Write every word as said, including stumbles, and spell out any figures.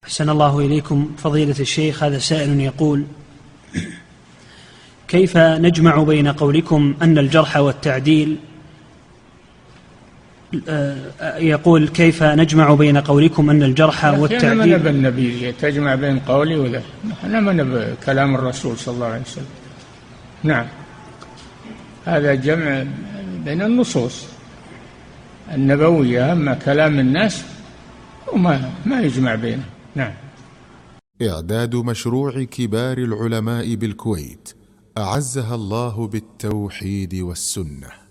أحسن الله إليكم فضيلة الشيخ. هذا سائل يقول: كيف نجمع بين قولكم أن الجرح والتعديل يقول كيف نجمع بين قولكم أن الجرح والتعديل؟ أنا من نبى النبي تجمع بين قولي وذا، أنا من نبى كلام الرسول صلى الله عليه وسلم. نعم، هذا جمع بين النصوص النبوية، أما كلام الناس وما ما يجمع بينه. نعم. إعداد مشروع كبار العلماء بالكويت أعزها الله بالتوحيد والسنة.